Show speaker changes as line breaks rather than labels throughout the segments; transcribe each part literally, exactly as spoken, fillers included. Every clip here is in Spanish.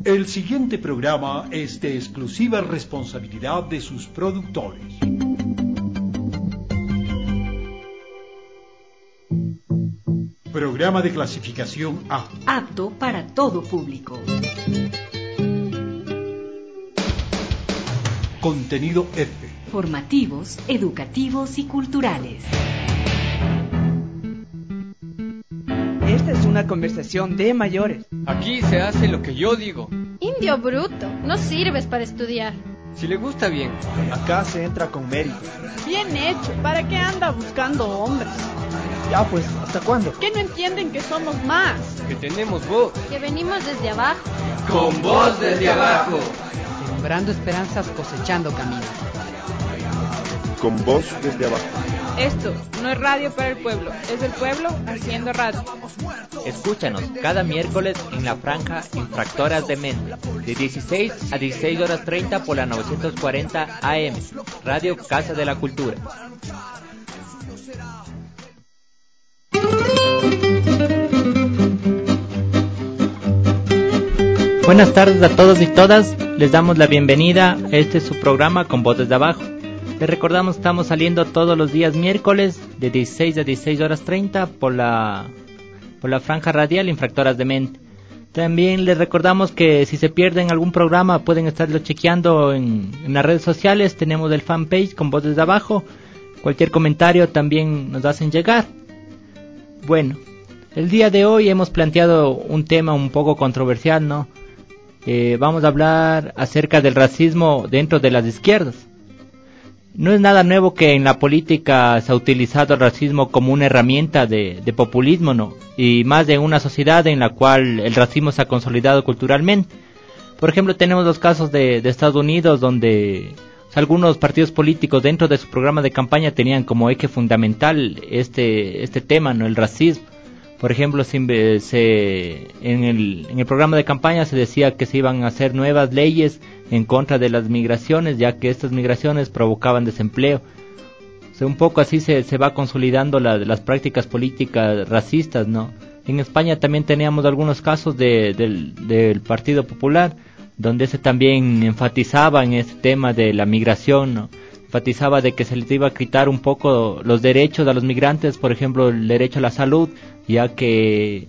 El siguiente programa es de exclusiva responsabilidad de sus productores. Programa de clasificación A.
Apto para todo público.
Contenido F.
Formativos, educativos y culturales.
Esta es una conversación de mayores.
Aquí se hace lo que yo digo.
Indio bruto, no sirves para estudiar.
Si le gusta bien.
Acá se entra con mérito.
Bien hecho, ¿para qué anda buscando hombres?
Ya pues, ¿hasta cuándo?
¿Qué no entienden que somos más?
Que tenemos voz.
Que venimos desde abajo.
Con voz desde abajo.
Sembrando esperanzas, cosechando caminos.
Con voz desde abajo.
Esto no es radio para el pueblo, es el pueblo haciendo radio.
Escúchanos cada miércoles en la franja Infractoras de Mente, de dieciséis a dieciséis horas treinta por la novecientos cuarenta A M, Radio Casa de la Cultura. Buenas tardes a todos y todas, les damos la bienvenida a este su programa Con Voz desde Abajo. Les recordamos que estamos saliendo todos los días miércoles de dieciséis a dieciséis horas treinta por la, por la franja radial Infractoras de Mente. También les recordamos que si se pierden algún programa pueden estarlo chequeando en, en las redes sociales. Tenemos el fanpage Con Voz desde Abajo. Cualquier comentario también nos hacen llegar. Bueno, el día de hoy hemos planteado un tema un poco controversial, ¿no? Eh, vamos a hablar acerca del racismo dentro de las izquierdas. No es nada nuevo que en la política se ha utilizado el racismo como una herramienta de, de populismo, ¿no? Y más de una sociedad en la cual el racismo se ha consolidado culturalmente. Por ejemplo, tenemos los casos de, de Estados Unidos, donde o sea, algunos partidos políticos dentro de su programa de campaña tenían como eje fundamental este, este tema, ¿no? El racismo. Por ejemplo, se, se, en, el, en el programa de campaña se decía que se iban a hacer nuevas leyes en contra de las migraciones, ya que estas migraciones provocaban desempleo. O sea, un poco así se, se va consolidando la, las prácticas políticas racistas, ¿no? En España también teníamos algunos casos de, del, del Partido Popular, donde se también enfatizaba en este tema de la migración, ¿no? Enfatizaba de que se les iba a quitar un poco los derechos a los migrantes, por ejemplo, el derecho a la salud, ya que,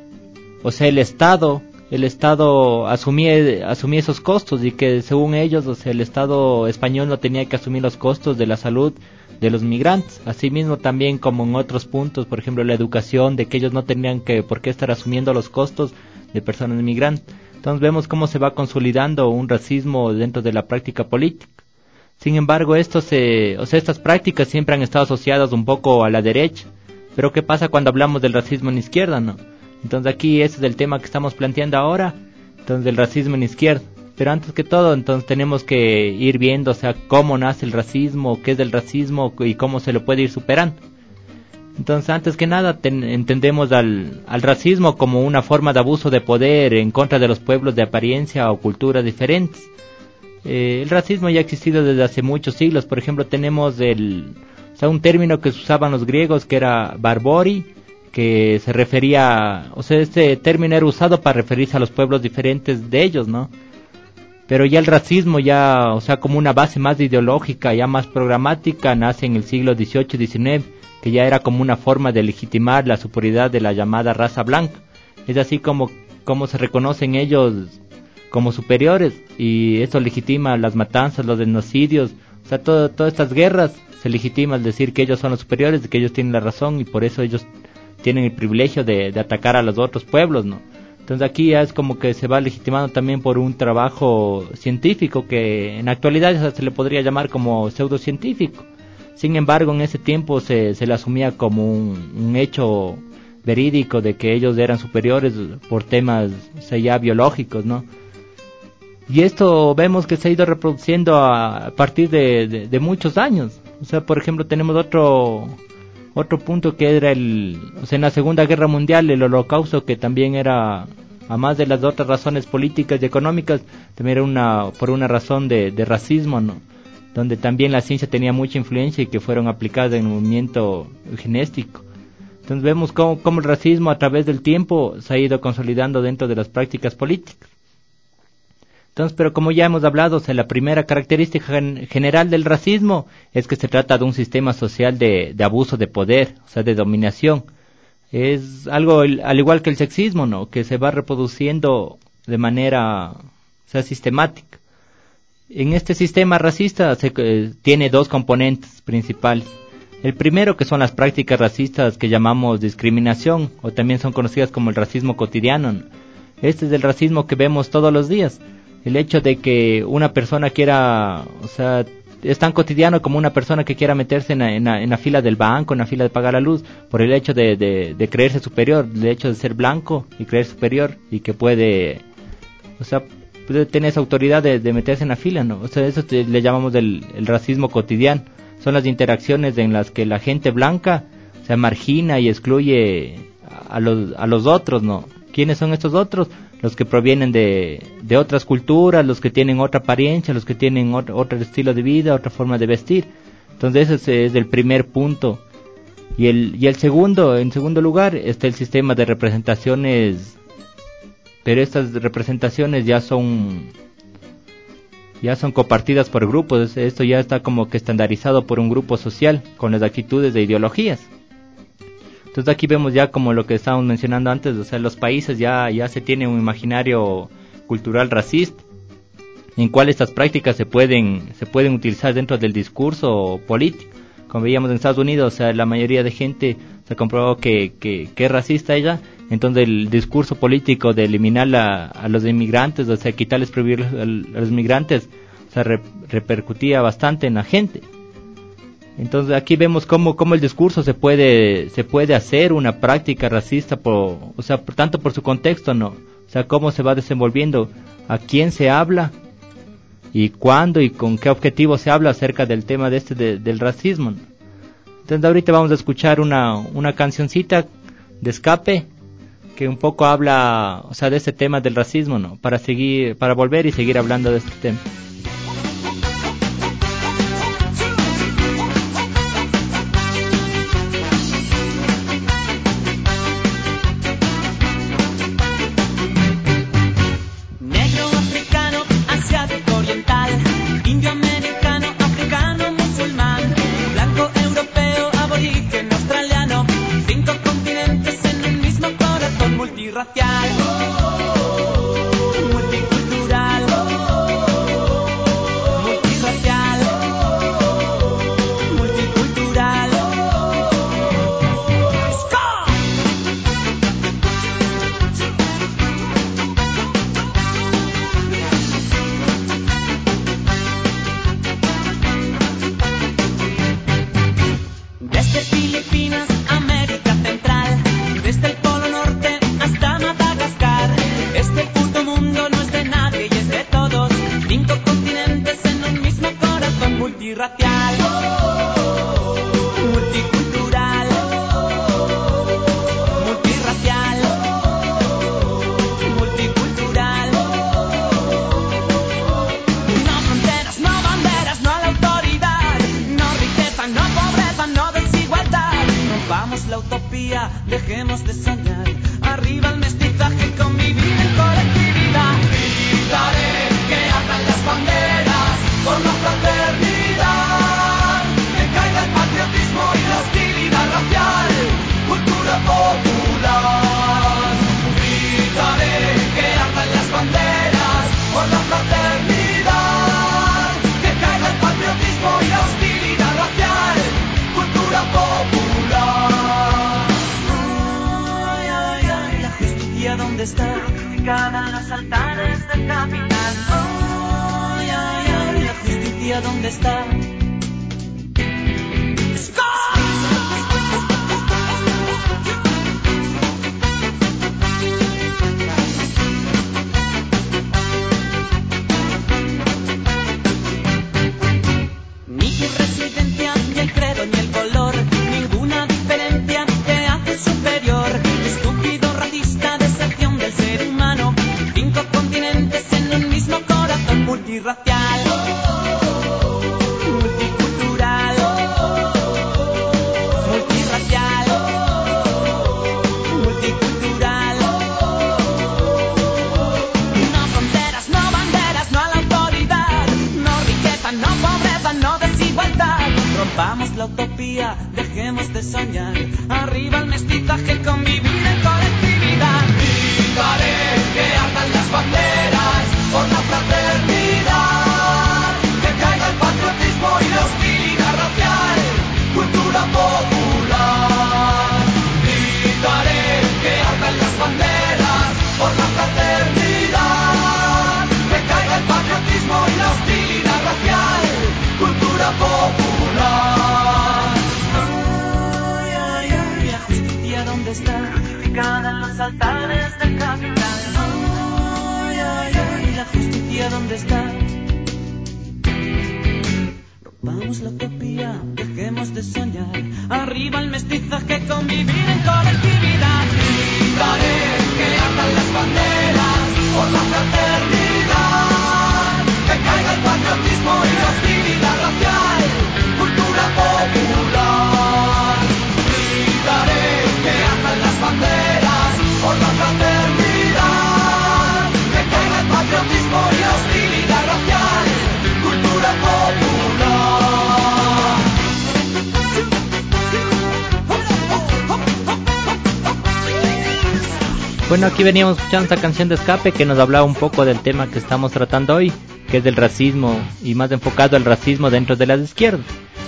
o sea, el Estado, el Estado asumía, asumía esos costos y que según ellos, o sea, el Estado español no tenía que asumir los costos de la salud de los migrantes. Asimismo también como en otros puntos, por ejemplo, la educación, de que ellos no tenían que, por qué estar asumiendo los costos de personas migrantes. Entonces vemos cómo se va consolidando un racismo dentro de la práctica política. Sin embargo, esto se, o sea, estas prácticas siempre han estado asociadas un poco a la derecha. Pero ¿qué pasa cuando hablamos del racismo en izquierda, no? Entonces aquí ese es el tema que estamos planteando ahora, entonces del racismo en izquierda. Pero antes que todo, entonces tenemos que ir viendo, o sea, cómo nace el racismo, qué es el racismo y cómo se lo puede ir superando. Entonces, antes que nada, ten, entendemos al, al racismo como una forma de abuso de poder en contra de los pueblos de apariencia o culturas diferentes. Eh, el racismo ya ha existido desde hace muchos siglos. Por ejemplo, tenemos el, o sea, un término que usaban los griegos que era barbori, que se refería, o sea, este término era usado para referirse a los pueblos diferentes de ellos, ¿no? Pero ya el racismo ya, o sea, como una base más ideológica, ya más programática, nace en el siglo dieciocho y diecinueve, que ya era como una forma de legitimar la superioridad de la llamada raza blanca. Es así como, como se reconocen ellos como superiores, y esto legitima las matanzas, los genocidios, o sea, todo, todas estas guerras se legitima al decir que ellos son los superiores, que ellos tienen la razón y por eso ellos tienen el privilegio de, de atacar a los otros pueblos, ¿no? Entonces aquí ya es como que se va legitimando también por un trabajo científico que en la actualidad se le podría llamar como pseudocientífico. Sin embargo, en ese tiempo se, se le asumía como un, un hecho verídico de que ellos eran superiores por temas, o sea, ya biológicos, ¿no? Y esto vemos que se ha ido reproduciendo a, a partir de, de, de muchos años. O sea, por ejemplo, tenemos otro otro punto que era el, o sea, en la Segunda Guerra Mundial, el Holocausto, que también era, a más de las otras razones políticas y económicas, también era una por una razón de, de racismo, ¿no? Donde también la ciencia tenía mucha influencia y que fueron aplicadas en el movimiento eugenéstico. Entonces vemos cómo, cómo el racismo a través del tiempo se ha ido consolidando dentro de las prácticas políticas. Entonces, pero como ya hemos hablado, o sea, la primera característica gen- general del racismo es que se trata de un sistema social de, de abuso de poder, o sea, de dominación. Es algo el, al igual que el sexismo, ¿no? Que se va reproduciendo de manera, o sea, sistemática. En este sistema racista se eh, tiene dos componentes principales. El primero, que son las prácticas racistas que llamamos discriminación, o también son conocidas como el racismo cotidiano, ¿no? Este es el racismo que vemos todos los días. El hecho de que una persona quiera, o sea, es tan cotidiano como una persona que quiera meterse en la, en la, en la fila del banco, en la fila de pagar la luz, por el hecho de, de, de creerse superior, el hecho de ser blanco y creerse superior, y que puede, o sea, puede tener esa autoridad de, de meterse en la fila, ¿no? O sea, eso te, le llamamos el, el racismo cotidiano. Son las interacciones en las que la gente blanca se margina y excluye a los, a los otros, ¿no? ¿Quiénes son estos otros? Los que provienen de, de otras culturas, los que tienen otra apariencia, los que tienen otro, otro estilo de vida, otra forma de vestir. Entonces ese es el primer punto. Y el, y el segundo, en segundo lugar, está el sistema de representaciones, pero estas representaciones ya son, ya son compartidas por grupos. Esto ya está como que estandarizado por un grupo social, con las actitudes de ideologías. Entonces aquí vemos ya como lo que estábamos mencionando antes, o sea, los países ya, ya se tiene un imaginario cultural racista, en cual estas prácticas se pueden, se pueden utilizar dentro del discurso político. Como veíamos en Estados Unidos, o sea, la mayoría de gente se comprobó que, que, que es racista ella, entonces el discurso político de eliminar la, a los inmigrantes, o sea, quitarles privilegios a los inmigrantes, o sea, re, repercutía bastante en la gente. Entonces aquí vemos cómo, cómo el discurso se puede se puede hacer una práctica racista, por, o sea, por, tanto por su contexto, ¿no? O sea, cómo se va desenvolviendo, a quién se habla y cuándo y con qué objetivo se habla acerca del tema de este de, del racismo, ¿no? Entonces ahorita vamos a escuchar una una cancioncita de escape que un poco habla, o sea, de este tema del racismo, ¿no? Para seguir, para volver y seguir hablando de este tema.
Dejemos de soñar, arriba el mestizaje, convivir en colectividad. Gritaré que ardan las banderas por la fraternidad, que caiga el patriotismo y la hostilidad racial, cultura popular. Gritaré que ardan las banderas por la fraternidad, que caiga el patriotismo y la hostilidad racial, cultura popular. ¿Dónde está? Crucificada en los altares del capital. Ay, ay, ay, la justicia, ¿dónde está? Ni tu residencia, ni el credo, ni el color, ninguna diferencia te hace superior. Estúpido racista, deserción del ser humano. Cinco continentes en un mismo corazón, multirracial, multicultural, multirracial, multicultural. No fronteras, no banderas, la utopía, dejemos de soñar. Arriba el mestizaje, convivir en colectividad. Gritaré que ardan las banderas por la fraternidad. Que caiga el patriotismo y la hostilidad racial. Cultura popular. Gritaré que ardan las banderas por la fraternidad. Que caiga el patriotismo y la hostilidad racial. Cultura popular. Ay, ay, ay, la justicia ¿dónde está? Crucificada en los altares del capital. Ay, ay, ay, la justicia ¿dónde está? Rompamos la utopía, dejemos de soñar. Arriba el mestizaje, convivir en colectividad. Gritaré que ardan las banderas por la fraternidad. Que caiga el patriotismo y la hostilidad racial. Cultura popular. Gritaré que ardan las banderas por la fraternidad. Que caiga el patriotismo y la hostilidad racial. Cultura popular.
Bueno, aquí veníamos escuchando esta canción de escape que nos hablaba un poco del tema que estamos tratando hoy, que es del racismo, y más enfocado al racismo dentro de las izquierdas.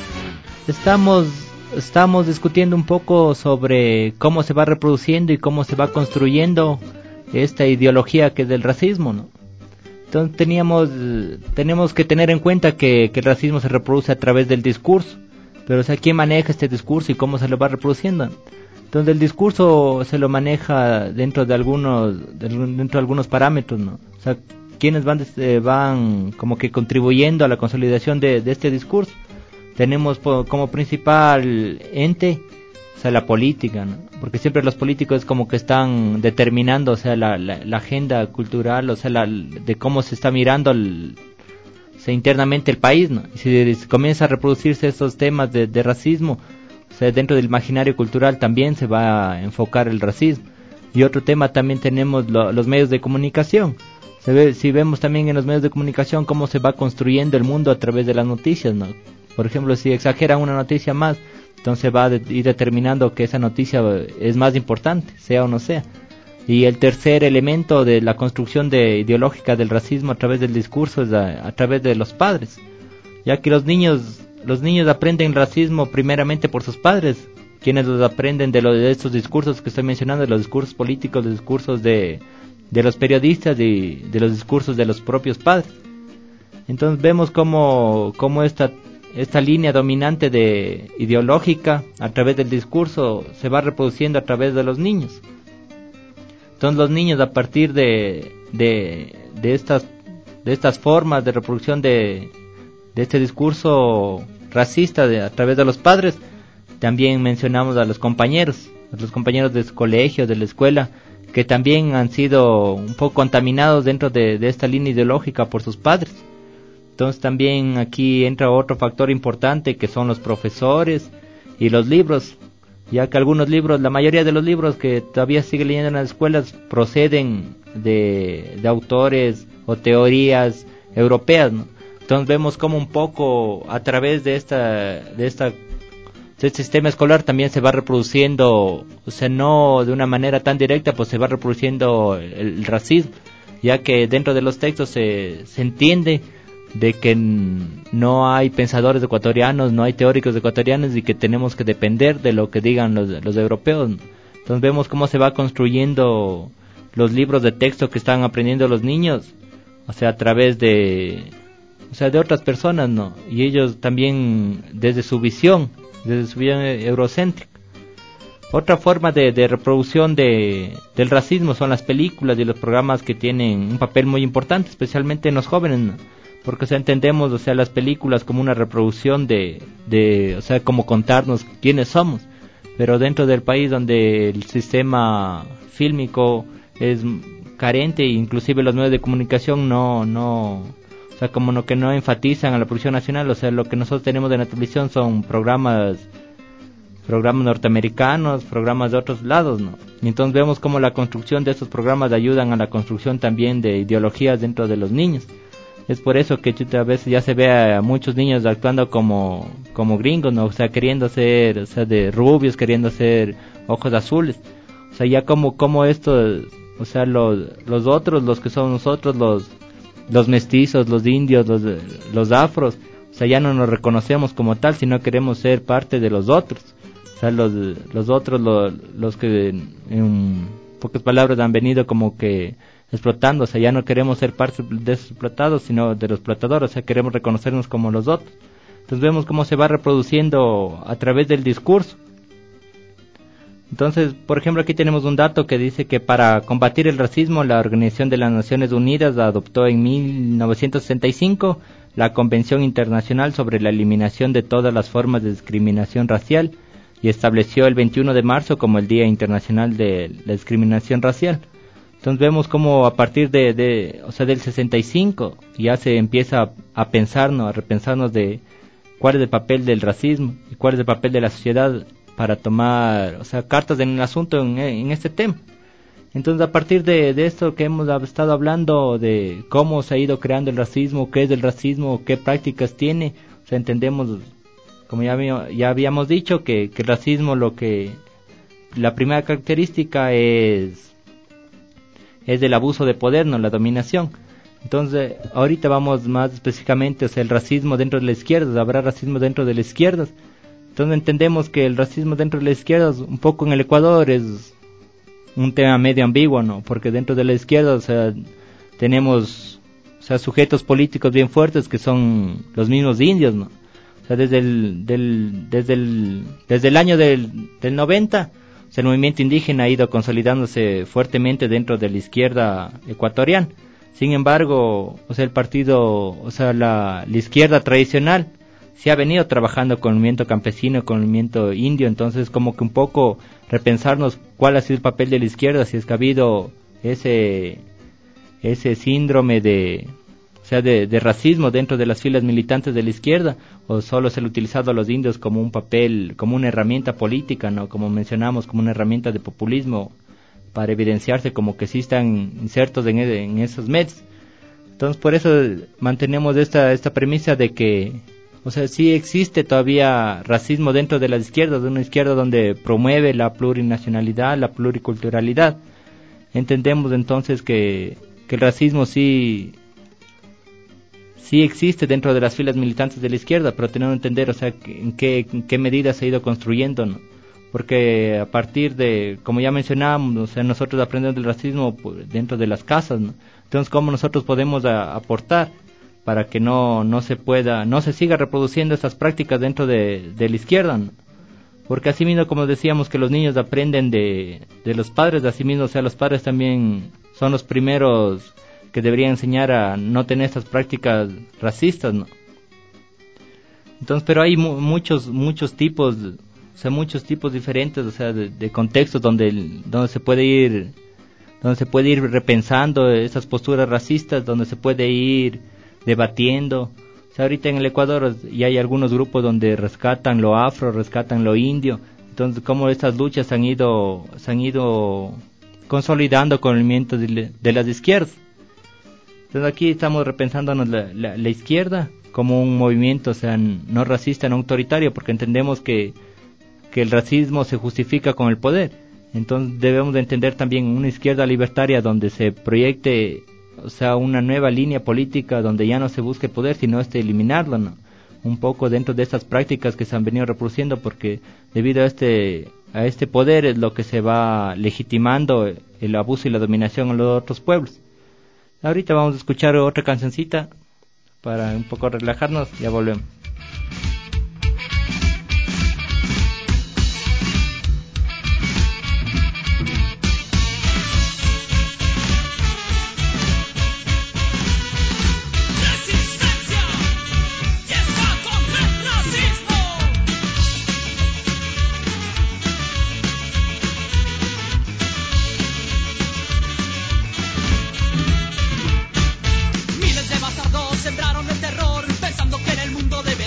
Estamos, estamos discutiendo un poco sobre cómo se va reproduciendo y cómo se va construyendo esta ideología que es del racismo, ¿no? Entonces teníamos, tenemos que tener en cuenta que, que el racismo se reproduce a través del discurso, pero o sea, ¿quién maneja este discurso y cómo se lo va reproduciendo? Entonces el discurso se lo maneja dentro de algunos dentro de algunos parámetros, ¿no? O sea, quienes van eh, van como que contribuyendo a la consolidación de, de este discurso. Tenemos po, como principal ente, o sea, la política, ¿no? Porque siempre los políticos como que están determinando, o sea, la, la, la agenda cultural, o sea, la, de cómo se está mirando el, o sea, internamente el país, ¿no? Y si, si comienza a reproducirse estos temas de, de racismo, o sea, dentro del imaginario cultural también se va a enfocar el racismo. Y otro tema también tenemos lo, los medios de comunicación. Se ve, si vemos también en los medios de comunicación cómo se va construyendo el mundo a través de las noticias, ¿no? Por ejemplo, si exageran una noticia más, entonces va a de, ir determinando que esa noticia es más importante, sea o no sea. Y el tercer elemento de la construcción de, ideológica del racismo a través del discurso es a, a través de los padres, ya que los niños los niños aprenden racismo primeramente por sus padres, quienes los aprenden de, lo, de estos discursos que estoy mencionando, de los discursos políticos, los discursos de, de los periodistas y de, de los discursos de los propios padres. Entonces vemos cómo, cómo esta, esta línea dominante de ideológica a través del discurso se va reproduciendo a través de los niños. Entonces los niños, a partir de, de, de, estas, de estas formas de reproducción de, de este discurso racista de, a través de los padres, también mencionamos a los compañeros, a los compañeros de su colegio, de la escuela, que también han sido un poco contaminados dentro de, de esta línea ideológica por sus padres. Entonces también aquí entra otro factor importante, que son los profesores y los libros, ya que algunos libros, la mayoría de los libros que todavía sigue leyendo en las escuelas proceden de, de autores o teorías europeas, ¿no? Entonces vemos como un poco a través de esta de esta de este sistema escolar también se va reproduciendo, o sea, no de una manera tan directa, pues se va reproduciendo el, el racismo, ya que dentro de los textos se, se entiende de que no hay pensadores ecuatorianos, no hay teóricos ecuatorianos y que tenemos que depender de lo que digan los, los europeos. Entonces vemos cómo se va construyendo los libros de texto que están aprendiendo los niños, o sea, a través de, o sea, de otras personas, ¿no? Y ellos también desde su visión, desde su visión eurocéntrica. Otra forma de, de reproducción de, del racismo son las películas y los programas que tienen un papel muy importante, especialmente en los jóvenes, ¿no? Porque, o sea, entendemos, o sea, las películas como una reproducción de, de, o sea, como contarnos quiénes somos, pero dentro del país donde el sistema fílmico es carente, e inclusive los medios de comunicación no, no, o sea, como no, que no enfatizan a la producción nacional, o sea, lo que nosotros tenemos en la televisión son programas, programas norteamericanos, programas de otros lados, ¿no? Y entonces vemos cómo la construcción de estos programas ayudan a la construcción también de ideologías dentro de los niños. Es por eso que chuta, a veces ya se ve a muchos niños actuando como como gringos, ¿no? O sea, queriendo ser, o sea, de rubios, queriendo ser ojos azules. O sea, ya como como estos, o sea, los los otros, los que son nosotros, los los mestizos, los indios, los los afros, o sea, ya no nos reconocemos como tal, sino queremos ser parte de los otros. O sea, los los otros, los, los que en pocas palabras han venido como que explotando, o sea, ya no queremos ser parte de esos explotados, sino de los explotadores, o sea, queremos reconocernos como los otros. Entonces vemos cómo se va reproduciendo a través del discurso. Entonces, por ejemplo, aquí tenemos un dato que dice que para combatir el racismo, la Organización de las Naciones Unidas adoptó en mil novecientos sesenta y cinco la Convención Internacional sobre la Eliminación de todas las formas de discriminación racial y estableció el veintiuno de marzo como el Día Internacional de la Discriminación Racial. Entonces vemos cómo a partir de, de, o sea, del sesenta y cinco ya se empieza a, a pensarnos, a repensarnos de cuál es el papel del racismo y cuál es el papel de la sociedad para tomar, o sea, cartas en el asunto en, en este tema. Entonces a partir de, de esto que hemos estado hablando de cómo se ha ido creando el racismo, qué es el racismo, qué prácticas tiene, o sea, entendemos, como ya, ya habíamos dicho, que, que el racismo, lo que la primera característica es es del abuso de poder, no la dominación. Entonces, ahorita vamos más específicamente, o sea, el racismo dentro de la izquierda, habrá racismo dentro de la izquierda. Entonces entendemos que el racismo dentro de la izquierda, un poco en el Ecuador, es un tema medio ambiguo, ¿no? Porque dentro de la izquierda, o sea, tenemos, o sea, sujetos políticos bien fuertes que son los mismos indios, ¿no? O sea, desde el, del, desde el, desde el año del, del noventa, o sea, el movimiento indígena ha ido consolidándose fuertemente dentro de la izquierda ecuatoriana. Sin embargo, o sea, el partido, o sea, la, la izquierda tradicional se ha venido trabajando con el movimiento campesino, con el movimiento indio, entonces como que un poco repensarnos cuál ha sido el papel de la izquierda, si es que ha habido ese ese síndrome de, o sea, de, de racismo dentro de las filas militantes de la izquierda, o solo se le ha utilizado a los indios como un papel, como una herramienta política, ¿no? Como mencionamos, como una herramienta de populismo para evidenciarse como que sí están insertos en, en esos medios. Entonces por eso mantenemos esta esta premisa de que, o sea, sí existe todavía racismo dentro de las izquierdas, de una izquierda donde promueve la plurinacionalidad, la pluriculturalidad. Entendemos entonces que, que el racismo sí sí existe dentro de las filas militantes de la izquierda, pero tenemos que entender, o sea, en qué, en qué medida se ha ido construyendo, ¿no? Porque a partir de, como ya mencionábamos, o sea, nosotros aprendemos del racismo dentro de las casas, ¿no? Entonces, ¿cómo nosotros podemos a, aportar para que no no se pueda, no se siga reproduciendo estas prácticas dentro de, de la izquierda, ¿no? Porque así mismo, como decíamos, que los niños aprenden de, de los padres, así mismo, o sea, los padres también son los primeros que deberían enseñar a no tener estas prácticas racistas, ¿no? Entonces, pero hay mu- muchos muchos tipos, o sea, muchos tipos diferentes, o sea, de, de contextos donde donde se puede ir donde se puede ir repensando esas posturas racistas, donde se puede ir debatiendo. O sea, ahorita en el Ecuador ya hay algunos grupos donde rescatan lo afro, rescatan lo indio. Entonces, cómo estas luchas han ido se han ido consolidando con el movimiento de, de las izquierdas. Entonces aquí estamos repensándonos la, la, la izquierda como un movimiento, o sea, no racista, no autoritario, porque entendemos que, que el racismo se justifica con el poder. Entonces debemos de entender también una izquierda libertaria donde se proyecte, o sea, una nueva línea política donde ya no se busque poder, sino este eliminarlo, ¿no? Un poco dentro de estas prácticas que se han venido reproduciendo, porque debido a este a este poder es lo que se va legitimando el abuso y la dominación en los otros pueblos. Ahorita vamos a escuchar otra cancioncita para un poco relajarnos, ya volvemos.
Sembraron el terror pensando que en el mundo debe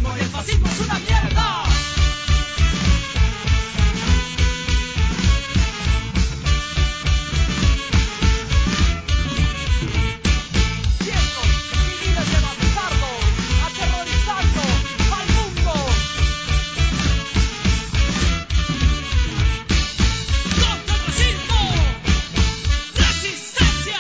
racismo y el fascismo es una mierda. Cientos y miles de bastardos aterrorizando al mundo. ¡Contra el racismo! ¡Resistencia!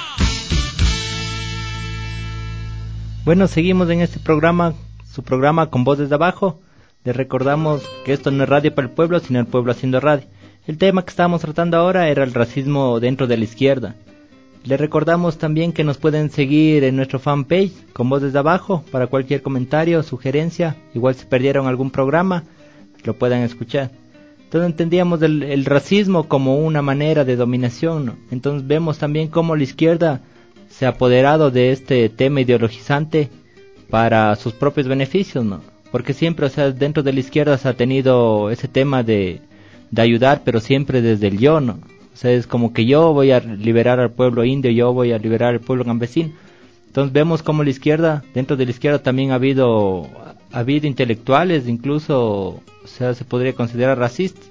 Bueno, seguimos en este programa, su programa Con Voz Desde Abajo. Les recordamos que esto no es radio para el pueblo, sino el pueblo haciendo radio. El tema que estábamos tratando ahora era el racismo dentro de la izquierda. Les recordamos también que nos pueden seguir en nuestro fanpage Con Voz Desde Abajo para cualquier comentario, sugerencia. Igual si perdieron algún programa, lo puedan escuchar. Entonces entendíamos el, el racismo como una manera de dominación, ¿no? Entonces vemos también cómo la izquierda se ha apoderado de este tema ideologizante para sus propios beneficios, ¿no? Porque siempre, o sea, dentro de la izquierda se ha tenido ese tema de, de ayudar, pero siempre desde el yo, ¿no? O sea, es como que yo voy a liberar al pueblo indio, yo voy a liberar al pueblo campesino. Entonces vemos como la izquierda, dentro de la izquierda también ha habido, ha habido intelectuales, incluso, o sea, se podría considerar racistas.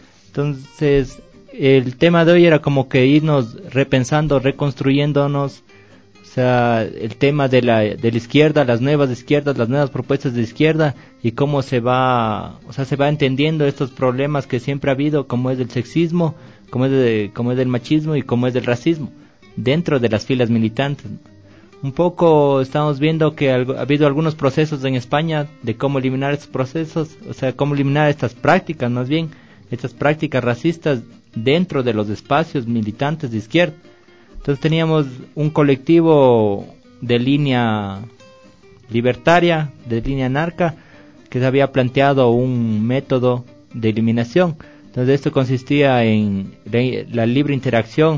Entonces, el tema de hoy era como que irnos repensando, reconstruyéndonos. O sea, el tema de la de la izquierda, las nuevas izquierdas, las nuevas propuestas de izquierda y cómo se va, o sea, se va entendiendo estos problemas que siempre ha habido, como es el sexismo, como es de, como es del machismo y como es del racismo dentro de las filas militantes. Un poco estamos viendo que ha habido algunos procesos en España de cómo eliminar estos procesos, o sea, cómo eliminar estas prácticas, más bien estas prácticas racistas dentro de los espacios militantes de izquierda. Entonces teníamos un colectivo de línea libertaria, de línea anarca, que se había planteado un método de eliminación. Entonces esto consistía en la libre interacción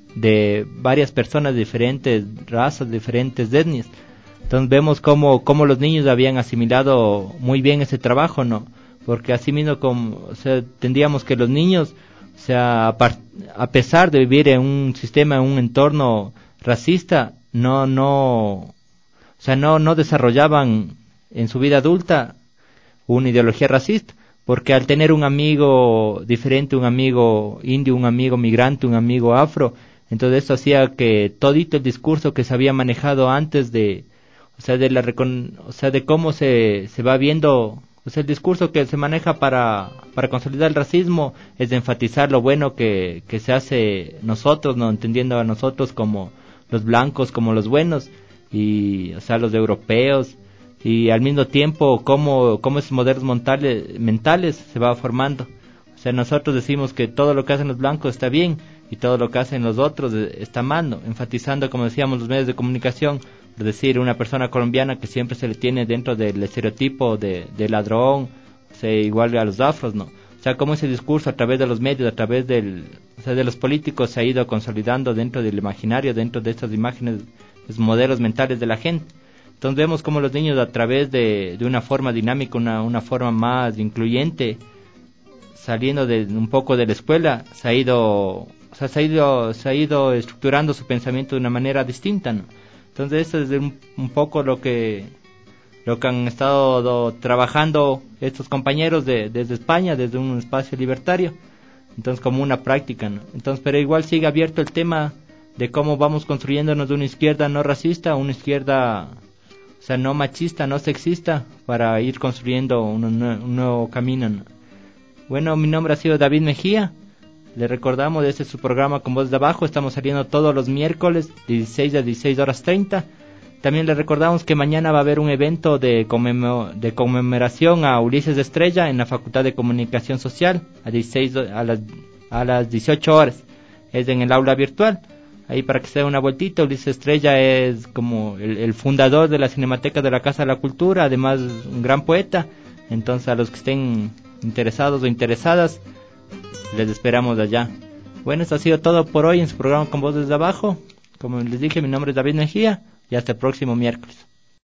de varias personas de diferentes razas, diferentes etnias. Entonces vemos cómo, cómo los niños habían asimilado muy bien ese trabajo, ¿no? Porque así mismo, como, o sea, tendríamos que los niños, o sea, a, par, a pesar de vivir en un sistema, en un entorno racista, no, no, o sea, no, no desarrollaban en su vida adulta una ideología racista, porque al tener un amigo diferente, un amigo indio, un amigo migrante, un amigo afro, entonces esto hacía que todito el discurso que se había manejado antes de, o sea, de la recon, o sea, de cómo se, se va viendo. Pues el discurso que se maneja para, para consolidar el racismo es de enfatizar lo bueno que, que se hace nosotros, no entendiendo a nosotros como los blancos, como los buenos, y o sea, los europeos, y al mismo tiempo cómo, cómo esos modelos mentales, mentales se va formando. O sea, nosotros decimos que todo lo que hacen los blancos está bien, y todo lo que hacen los otros está mal, ¿no? Enfatizando, como decíamos, los medios de comunicación. Es decir, una persona colombiana que siempre se le tiene dentro del estereotipo de, de ladrón, o sea, igual a los afros, ¿no? O sea, cómo ese discurso a través de los medios, a través del, o sea, de los políticos se ha ido consolidando dentro del imaginario, dentro de estas imágenes, los modelos mentales de la gente. Entonces vemos cómo los niños a través de, de una forma dinámica, una, una forma más incluyente, saliendo de un poco de la escuela, se ha ido, o sea, se ha ido, se ha ido estructurando su pensamiento de una manera distinta, ¿no? Entonces eso es un, un poco lo que lo que han estado do, trabajando estos compañeros de, desde España, desde un espacio libertario, entonces como una práctica, ¿no? Entonces, pero igual sigue abierto el tema de cómo vamos construyéndonos de una izquierda no racista, una izquierda, o sea, no machista, no sexista, para ir construyendo un, un nuevo camino, ¿no? Bueno, mi nombre ha sido David Mejía. Le recordamos, este es su programa Con Voz de Abajo. Estamos saliendo todos los miércoles de dieciséis a dieciséis horas treinta. También le recordamos que mañana va a haber un evento de, conmemo- de conmemoración a Ulises Estrella en la Facultad de Comunicación Social a, dieciséis, a, las, a las dieciocho horas. Es en el aula virtual. Ahí para que se dé una vueltita. Ulises Estrella es como el, el fundador de la Cinemateca de la Casa de la Cultura, además un gran poeta. Entonces, a los que estén interesados o interesadas, les esperamos allá. Bueno, esto ha sido todo por hoy en su programa Con Voz Desde Abajo. Como les dije, mi nombre es David Mejía y hasta el próximo miércoles.